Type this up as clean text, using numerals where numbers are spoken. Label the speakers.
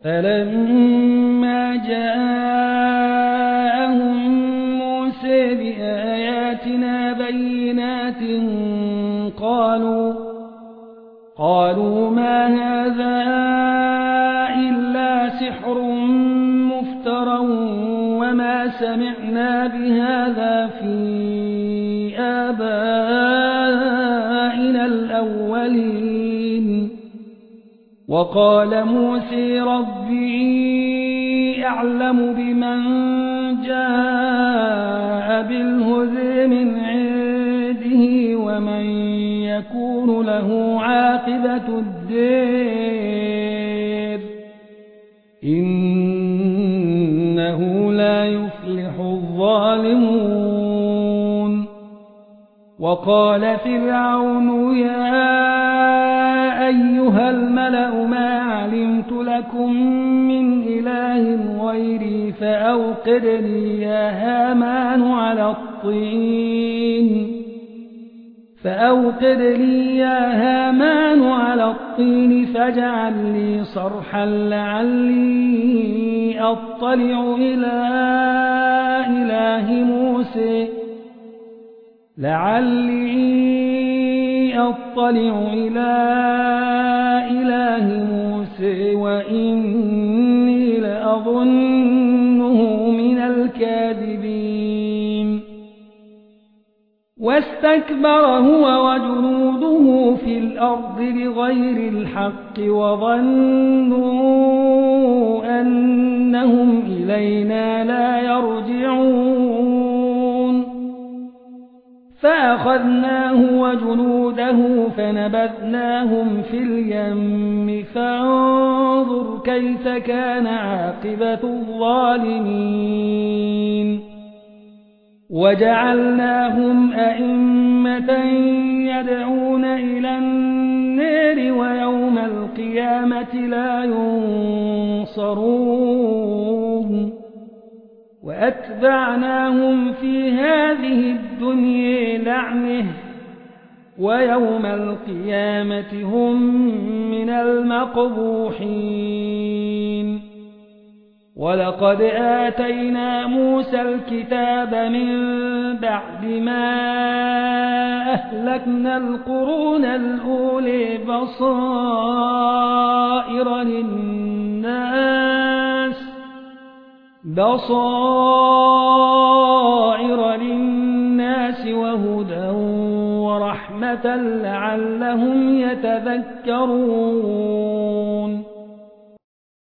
Speaker 1: فلما جاءهم موسى بآياتنا بينات قالوا ما هذا إلا سحر مفترى وما سمعنا بهذا في آبائنا الأولين. وقال موسى ربي أعلم بمن جاء بالهدى من عنده ومن يكون له عاقبة الدار إنه لا يفلح الظالمون. وقال فرعون يا أيها الملأ ما علمت لكم من إله غيري فأوقد لي يا هامان على الطين فاجعل لي صرحا لعلي أطلع إلى إله موسى وإني لأظنه من الكاذبين. واستكبر هو وجنوده في الأرض بغير الحق وظنوا أنهم إلينا لا يرجعون. فأخذناه وجنوده فنبذناهم في اليم فانظر كيف كان عاقبة الظالمين. وجعلناهم أئمة يدعون إلى النار ويوم القيامة لا ينصرون. وأتبعناهم في هذه الدنيا لعنة ويوم القيامة هم من المقبوحين. ولقد آتينا موسى الكتاب من بعد ما أهلكنا القرون الأولى بصائر للناس وهدى ورحمة لعلهم يتذكرون.